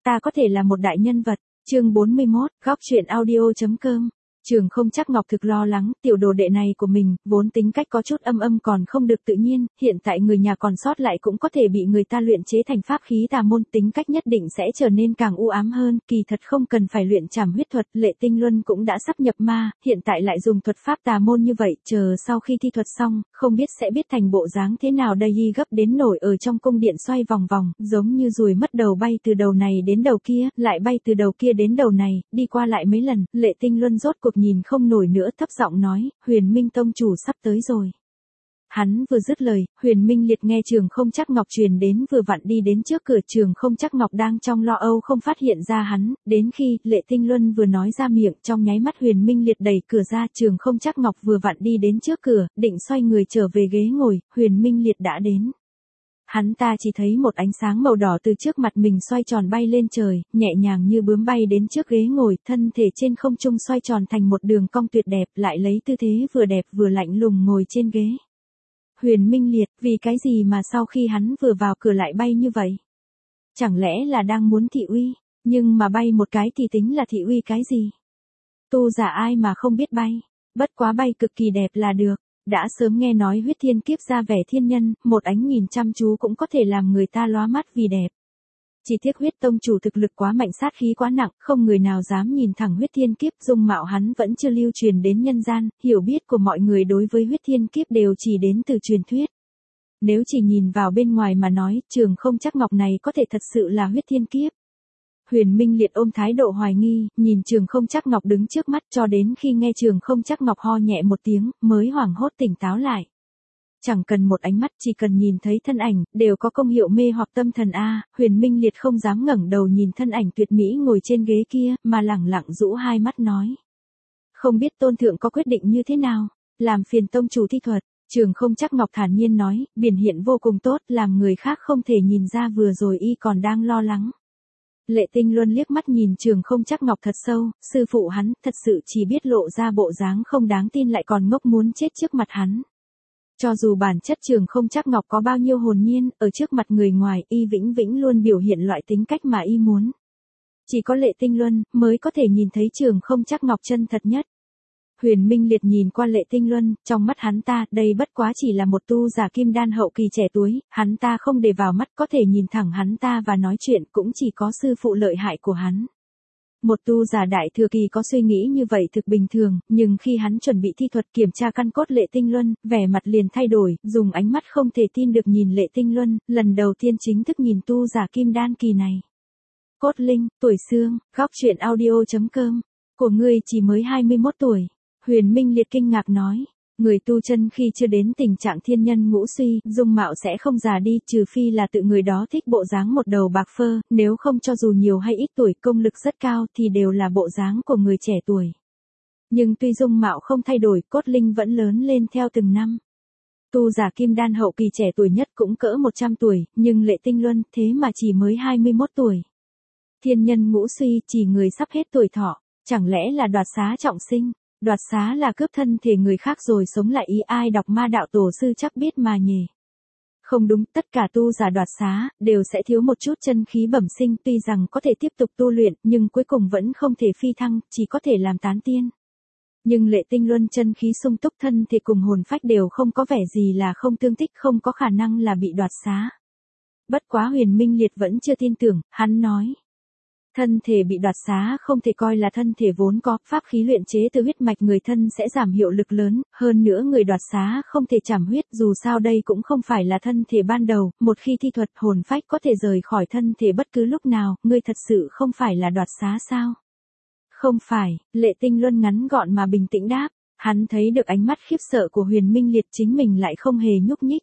ta có thể là một đại nhân vật. Chương 41, góc truyện audio.com. Trường Không Trắc Ngọc thực lo lắng, tiểu đồ đệ này của mình, vốn tính cách có chút âm còn không được tự nhiên, hiện tại người nhà còn sót lại cũng có thể bị người ta luyện chế thành pháp khí tà môn, tính cách nhất định sẽ trở nên càng u ám hơn, kỳ thật không cần phải luyện trảm huyết thuật, Lệ Tinh Luân cũng đã sắp nhập ma, hiện tại lại dùng thuật pháp tà môn như vậy, chờ sau khi thi thuật xong, không biết sẽ biết thành bộ dáng thế nào đây, gấp đến nổi ở trong cung điện xoay vòng vòng, giống như ruồi mất đầu bay từ đầu này đến đầu kia, lại bay từ đầu kia đến đầu này, đi qua lại mấy lần, Lệ Tinh Luân rốt cuộc nhìn không nổi nữa, thấp giọng nói, Huyền Minh tông chủ sắp tới rồi. Hắn vừa dứt lời, Huyền Minh Liệt nghe Trường Không Trắc Ngọc truyền đến vừa vặn đi đến trước cửa, Trường Không Trắc Ngọc đang trong lo âu không phát hiện ra hắn, đến khi Lệ Tinh Luân vừa nói ra miệng, trong nháy mắt Huyền Minh Liệt đẩy cửa ra, Trường Không Trắc Ngọc vừa vặn đi đến trước cửa, định xoay người trở về ghế ngồi, Huyền Minh Liệt đã đến. Hắn ta chỉ thấy một ánh sáng màu đỏ từ trước mặt mình xoay tròn bay lên trời, nhẹ nhàng như bướm bay đến trước ghế ngồi, thân thể trên không trung xoay tròn thành một đường cong tuyệt đẹp, lại lấy tư thế vừa đẹp vừa lạnh lùng ngồi trên ghế. Huyền Minh Liệt, vì cái gì mà sau khi hắn vừa vào cửa lại bay như vậy? Chẳng lẽ là đang muốn thị uy, nhưng mà bay một cái thì tính là thị uy cái gì? Tu giả ai mà không biết bay, bất quá bay cực kỳ đẹp là được. Đã sớm nghe nói huyết thiên kiếp ra vẻ thiên nhân, một ánh nhìn chăm chú cũng có thể làm người ta lóa mắt vì đẹp. Chỉ tiếc huyết tông chủ thực lực quá mạnh, sát khí quá nặng, không người nào dám nhìn thẳng huyết thiên kiếp, dung mạo hắn vẫn chưa lưu truyền đến nhân gian, hiểu biết của mọi người đối với huyết thiên kiếp đều chỉ đến từ truyền thuyết. Nếu chỉ nhìn vào bên ngoài mà nói, Trường Không Trắc Ngọc này có thể thật sự là huyết thiên kiếp. Huyền Minh Liệt ôm thái độ hoài nghi, nhìn Trường Không Trắc Ngọc đứng trước mắt cho đến khi nghe Trường Không Trắc Ngọc ho nhẹ một tiếng, mới hoảng hốt tỉnh táo lại. Chẳng cần một ánh mắt, chỉ cần nhìn thấy thân ảnh, đều có công hiệu mê hoặc tâm thần a. Huyền Minh Liệt không dám ngẩng đầu nhìn thân ảnh tuyệt mỹ ngồi trên ghế kia, mà lẳng lặng rũ hai mắt nói. Không biết tôn thượng có quyết định như thế nào, làm phiền tông chủ thi thuật. Trường Không Trắc Ngọc thản nhiên nói, biểu hiện vô cùng tốt, làm người khác không thể nhìn ra vừa rồi y còn đang lo lắng. Lệ Tinh Luân liếc mắt nhìn Trường Không Trắc Ngọc thật sâu, sư phụ hắn thật sự chỉ biết lộ ra bộ dáng không đáng tin lại còn ngốc muốn chết trước mặt hắn. Cho dù bản chất Trường Không Trắc Ngọc có bao nhiêu hồn nhiên, ở trước mặt người ngoài y vĩnh viễn luôn biểu hiện loại tính cách mà y muốn. Chỉ có Lệ Tinh Luân mới có thể nhìn thấy Trường Không Trắc Ngọc chân thật nhất. Huyền Minh Liệt nhìn qua Lệ Tinh Luân, trong mắt hắn ta, đây bất quá chỉ là một tu giả kim đan hậu kỳ trẻ tuổi, hắn ta không để vào mắt, có thể nhìn thẳng hắn ta và nói chuyện, cũng chỉ có sư phụ lợi hại của hắn. Một tu giả đại thừa kỳ có suy nghĩ như vậy thực bình thường, nhưng khi hắn chuẩn bị thi thuật kiểm tra căn cốt Lệ Tinh Luân, vẻ mặt liền thay đổi, dùng ánh mắt không thể tin được nhìn Lệ Tinh Luân, lần đầu tiên chính thức nhìn tu giả kim đan kỳ này. Cốt linh, tuổi xương, góc truyện audio.com, của ngươi chỉ mới 21 tuổi. Huyền Minh Liệt kinh ngạc nói, người tu chân khi chưa đến tình trạng thiên nhân ngũ suy, dung mạo sẽ không già đi, trừ phi là tự người đó thích bộ dáng một đầu bạc phơ, nếu không cho dù nhiều hay ít tuổi, công lực rất cao thì đều là bộ dáng của người trẻ tuổi. Nhưng tuy dung mạo không thay đổi, cốt linh vẫn lớn lên theo từng năm. Tu giả kim đan hậu kỳ trẻ tuổi nhất cũng cỡ 100 tuổi, nhưng Lệ Tinh Luân thế mà chỉ mới 21 tuổi. Thiên nhân ngũ suy chỉ người sắp hết tuổi thọ, chẳng lẽ là đoạt xá trọng sinh? Đoạt xá là cướp thân thể người khác rồi sống lại, ý ai đọc ma đạo tổ sư chắc biết mà nhỉ. Không đúng, tất cả tu giả đoạt xá, đều sẽ thiếu một chút chân khí bẩm sinh, tuy rằng có thể tiếp tục tu luyện, nhưng cuối cùng vẫn không thể phi thăng, chỉ có thể làm tán tiên. Nhưng Lệ Tinh Luân chân khí sung túc, thân thể cùng hồn phách đều không có vẻ gì là không tương thích, không có khả năng là bị đoạt xá. Bất quá Huyền Minh Liệt vẫn chưa tin tưởng, hắn nói. Thân thể bị đoạt xá không thể coi là thân thể vốn có, pháp khí luyện chế từ huyết mạch người thân sẽ giảm hiệu lực lớn, hơn nữa người đoạt xá không thể trảm huyết, dù sao đây cũng không phải là thân thể ban đầu, một khi thi thuật hồn phách có thể rời khỏi thân thể bất cứ lúc nào, ngươi thật sự không phải là đoạt xá sao? Không phải, Lệ Tinh Luân ngắn gọn mà bình tĩnh đáp, hắn thấy được ánh mắt khiếp sợ của Huyền Minh Liệt, chính mình lại không hề nhúc nhích.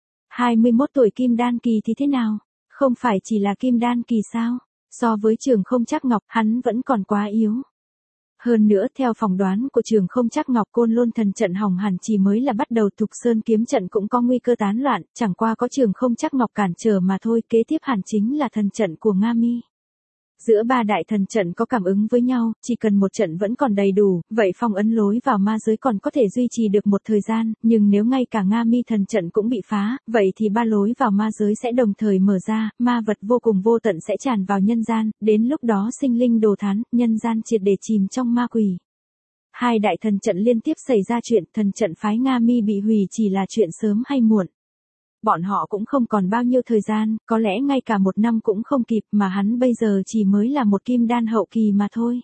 21 tuổi kim đan kỳ thì thế nào? Không phải chỉ là kim đan kỳ sao? So với Trường Không Trắc Ngọc, hắn vẫn còn quá yếu. Hơn nữa theo phỏng đoán của Trường Không Trắc Ngọc, Côn Lôn thần trận hỏng hẳn chỉ mới là bắt đầu, Thục Sơn kiếm trận cũng có nguy cơ tán loạn, chẳng qua có Trường Không Trắc Ngọc cản trở mà thôi, kế tiếp hẳn chính là thần trận của Nga Mi. Giữa ba đại thần trận có cảm ứng với nhau, chỉ cần một trận vẫn còn đầy đủ, vậy phong ấn lối vào ma giới còn có thể duy trì được một thời gian, nhưng nếu ngay cả Nga Mi thần trận cũng bị phá, vậy thì ba lối vào ma giới sẽ đồng thời mở ra, ma vật vô cùng vô tận sẽ tràn vào nhân gian, đến lúc đó sinh linh đồ thán, nhân gian triệt để chìm trong ma quỷ. Hai đại thần trận liên tiếp xảy ra chuyện, thần trận phái Nga Mi bị hủy chỉ là chuyện sớm hay muộn. Bọn họ cũng không còn bao nhiêu thời gian, có lẽ ngay cả một năm cũng không kịp, mà hắn bây giờ chỉ mới là một kim đan hậu kỳ mà thôi.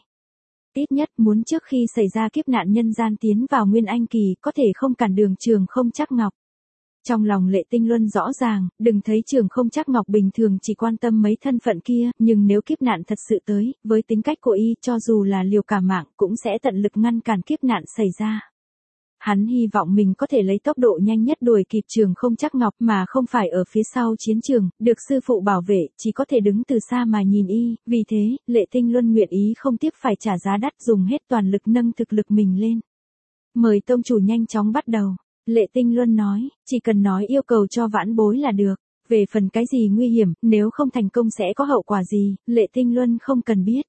Ít nhất muốn trước khi xảy ra kiếp nạn nhân gian tiến vào Nguyên Anh kỳ, có thể không cản đường Trường Không Trắc Ngọc. Trong lòng Lệ Tinh Luân rõ ràng, đừng thấy Trường Không Trắc Ngọc bình thường chỉ quan tâm mấy thân phận kia, nhưng nếu kiếp nạn thật sự tới, với tính cách của y, cho dù là liều cả mạng cũng sẽ tận lực ngăn cản kiếp nạn xảy ra. Hắn hy vọng mình có thể lấy tốc độ nhanh nhất đuổi kịp Trường Không Trắc Ngọc mà không phải ở phía sau chiến trường, được sư phụ bảo vệ, chỉ có thể đứng từ xa mà nhìn y, vì thế, Lệ Tinh Luân nguyện ý không tiếc phải trả giá đắt dùng hết toàn lực nâng thực lực mình lên. Mời tông chủ nhanh chóng bắt đầu, Lệ Tinh Luân nói, chỉ cần nói yêu cầu cho vãn bối là được, về phần cái gì nguy hiểm, nếu không thành công sẽ có hậu quả gì, Lệ Tinh Luân không cần biết.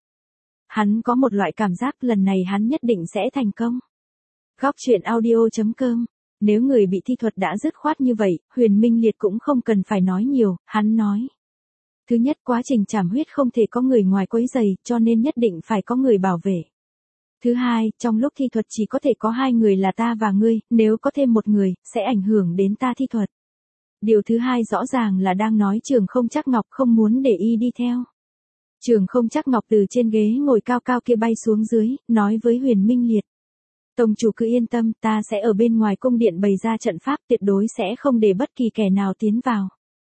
Hắn có một loại cảm giác lần này hắn nhất định sẽ thành công. Góc truyện audio.com. Nếu người bị thi thuật đã dứt khoát như vậy, Huyền Minh Liệt cũng không cần phải nói nhiều, hắn nói. Thứ nhất, quá trình trảm huyết không thể có người ngoài quấy rầy, cho nên nhất định phải có người bảo vệ. Thứ hai, trong lúc thi thuật chỉ có thể có hai người là ta và ngươi, nếu có thêm một người, sẽ ảnh hưởng đến ta thi thuật. Điều thứ hai rõ ràng là đang nói Trường Không Trắc Ngọc không muốn để y đi theo. Trường Không Trắc Ngọc từ trên ghế ngồi cao cao kia bay xuống dưới, nói với Huyền Minh Liệt. Tông chủ cứ yên tâm, ta sẽ ở bên ngoài cung điện bày ra trận pháp, tuyệt đối sẽ không để bất kỳ kẻ nào tiến vào.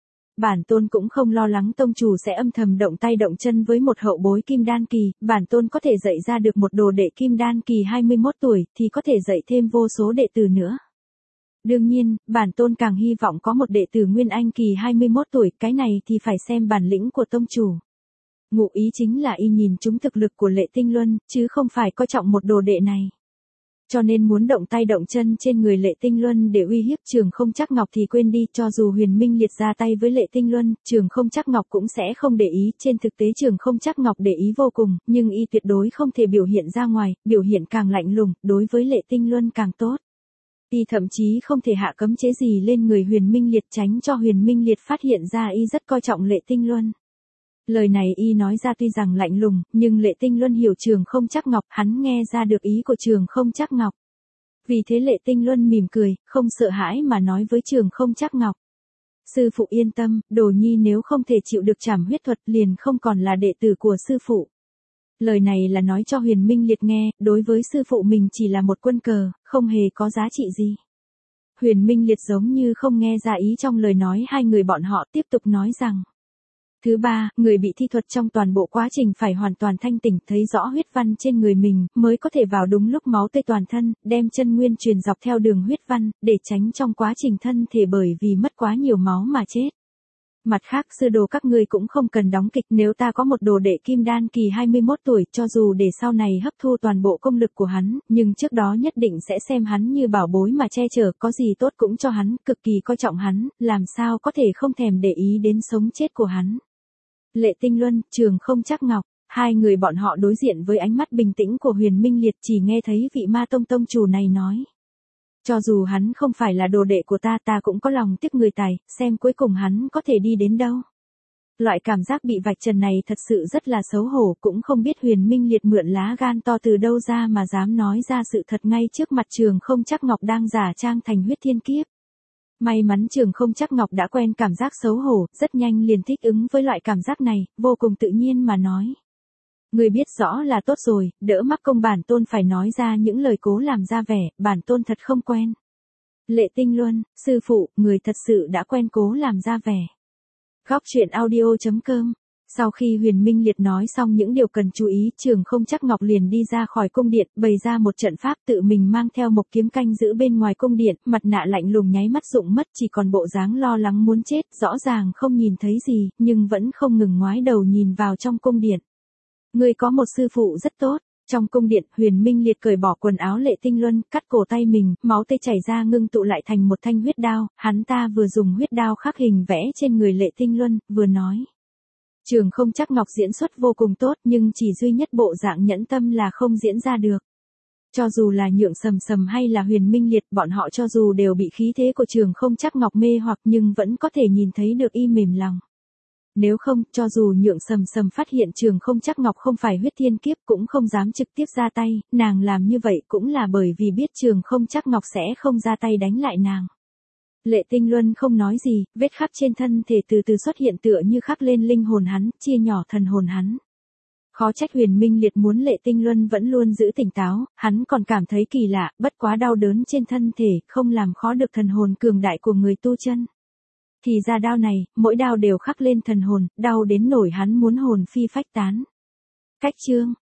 Bản tôn cũng không lo lắng tông chủ sẽ âm thầm động tay động chân với một hậu bối kim đan kỳ, bản tôn có thể dạy ra được một đồ đệ kim đan kỳ 21 tuổi, thì có thể dạy thêm vô số đệ tử nữa. Đương nhiên, bản tôn càng hy vọng có một đệ tử Nguyên Anh kỳ 21 tuổi, cái này thì phải xem bản lĩnh của tông chủ. Ngụ ý chính là y nhìn trúng thực lực của Lệ Tinh Luân, chứ không phải coi trọng một đồ đệ này. Cho nên muốn động tay động chân trên người Lệ Tinh Luân để uy hiếp Trường Không Trắc Ngọc thì quên đi, cho dù Huyền Minh Liệt ra tay với Lệ Tinh Luân, Trường Không Trắc Ngọc cũng sẽ không để ý, trên thực tế Trường Không Trắc Ngọc để ý vô cùng, nhưng y tuyệt đối không thể biểu hiện ra ngoài, biểu hiện càng lạnh lùng, đối với Lệ Tinh Luân càng tốt. Y thậm chí không thể hạ cấm chế gì lên người Huyền Minh Liệt tránh cho Huyền Minh Liệt phát hiện ra y rất coi trọng Lệ Tinh Luân. Lời này y nói ra tuy rằng lạnh lùng, nhưng Lệ Tinh Luân hiểu Trường Không Trắc Ngọc, hắn nghe ra được ý của Trường Không Trắc Ngọc. Vì thế Lệ Tinh Luân mỉm cười, không sợ hãi mà nói với Trường Không Trắc Ngọc. Sư phụ yên tâm, đồ nhi nếu không thể chịu được trảm huyết thuật liền không còn là đệ tử của sư phụ. Lời này là nói cho Huyền Minh Liệt nghe, đối với sư phụ mình chỉ là một quân cờ, không hề có giá trị gì. Huyền Minh Liệt giống như không nghe ra ý trong lời nói hai người bọn họ, tiếp tục nói rằng. Thứ ba, người bị thi thuật trong toàn bộ quá trình phải hoàn toàn thanh tỉnh, thấy rõ huyết văn trên người mình, mới có thể vào đúng lúc máu tươi toàn thân, đem chân nguyên truyền dọc theo đường huyết văn, để tránh trong quá trình thân thể bởi vì mất quá nhiều máu mà chết. Mặt khác, sư đồ các ngươi cũng không cần đóng kịch, nếu ta có một đồ đệ kim đan kỳ 21 tuổi, cho dù để sau này hấp thu toàn bộ công lực của hắn, nhưng trước đó nhất định sẽ xem hắn như bảo bối mà che chở, có gì tốt cũng cho hắn, cực kỳ coi trọng hắn, làm sao có thể không thèm để ý đến sống chết của hắn. Lệ Tinh Luân, Trường Không Trắc Ngọc, hai người bọn họ đối diện với ánh mắt bình tĩnh của Huyền Minh Liệt, chỉ nghe thấy vị Ma Tông tông chủ này nói. Cho dù hắn không phải là đồ đệ của ta, ta cũng có lòng tiếc người tài, xem cuối cùng hắn có thể đi đến đâu. Loại cảm giác bị vạch trần này thật sự rất là xấu hổ, cũng không biết Huyền Minh Liệt mượn lá gan to từ đâu ra mà dám nói ra sự thật ngay trước mặt Trường Không Trắc Ngọc đang giả trang thành huyết thiên kiếp. May mắn Trường Không Trắc Ngọc đã quen cảm giác xấu hổ, rất nhanh liền thích ứng với loại cảm giác này, vô cùng tự nhiên mà nói. Người biết rõ là tốt rồi, đỡ mắc công bản tôn phải nói ra những lời cố làm ra vẻ, bản tôn thật không quen. Lệ Tinh Luân, sư phụ, người thật sự đã quen cố làm ra vẻ. Góc truyện audio.com. Sau khi Huyền Minh Liệt nói xong những điều cần chú ý, Trường Không Trắc Ngọc liền đi ra khỏi cung điện, bày ra một trận pháp, tự mình mang theo một kiếm canh giữ bên ngoài cung điện, mặt nạ lạnh lùng nháy mắt rụng mất, chỉ còn bộ dáng lo lắng muốn chết, rõ ràng không nhìn thấy gì, nhưng vẫn không ngừng ngoái đầu nhìn vào trong cung điện. Người có một sư phụ rất tốt. Trong cung điện, Huyền Minh Liệt cởi bỏ quần áo Lệ Tinh Luân, cắt cổ tay mình, máu tươi chảy ra ngưng tụ lại thành một thanh huyết đao, hắn ta vừa dùng huyết đao khắc hình vẽ trên người Lệ Tinh Luân, vừa nói. Trường Không Trắc Ngọc diễn xuất vô cùng tốt nhưng chỉ duy nhất bộ dạng nhẫn tâm là không diễn ra được. Cho dù là Nhượng Sầm Sầm hay là Huyền Minh Liệt, bọn họ cho dù đều bị khí thế của Trường Không Trắc Ngọc mê hoặc nhưng vẫn có thể nhìn thấy được y mềm lòng. Nếu không, cho dù Nhượng Sầm Sầm phát hiện Trường Không Trắc Ngọc không phải huyết thiên kiếp cũng không dám trực tiếp ra tay, nàng làm như vậy cũng là bởi vì biết Trường Không Trắc Ngọc sẽ không ra tay đánh lại nàng. Lệ Tinh Luân không nói gì, vết khắc trên thân thể từ từ xuất hiện tựa như khắc lên linh hồn hắn, chia nhỏ thần hồn hắn. Khó trách Huyền Minh Liệt muốn Lệ Tinh Luân vẫn luôn giữ tỉnh táo, hắn còn cảm thấy kỳ lạ, bất quá đau đớn trên thân thể, không làm khó được thần hồn cường đại của người tu chân. Thì ra đao này, mỗi đao đều khắc lên thần hồn, đau đến nổi hắn muốn hồn phi phách tán. Cách chương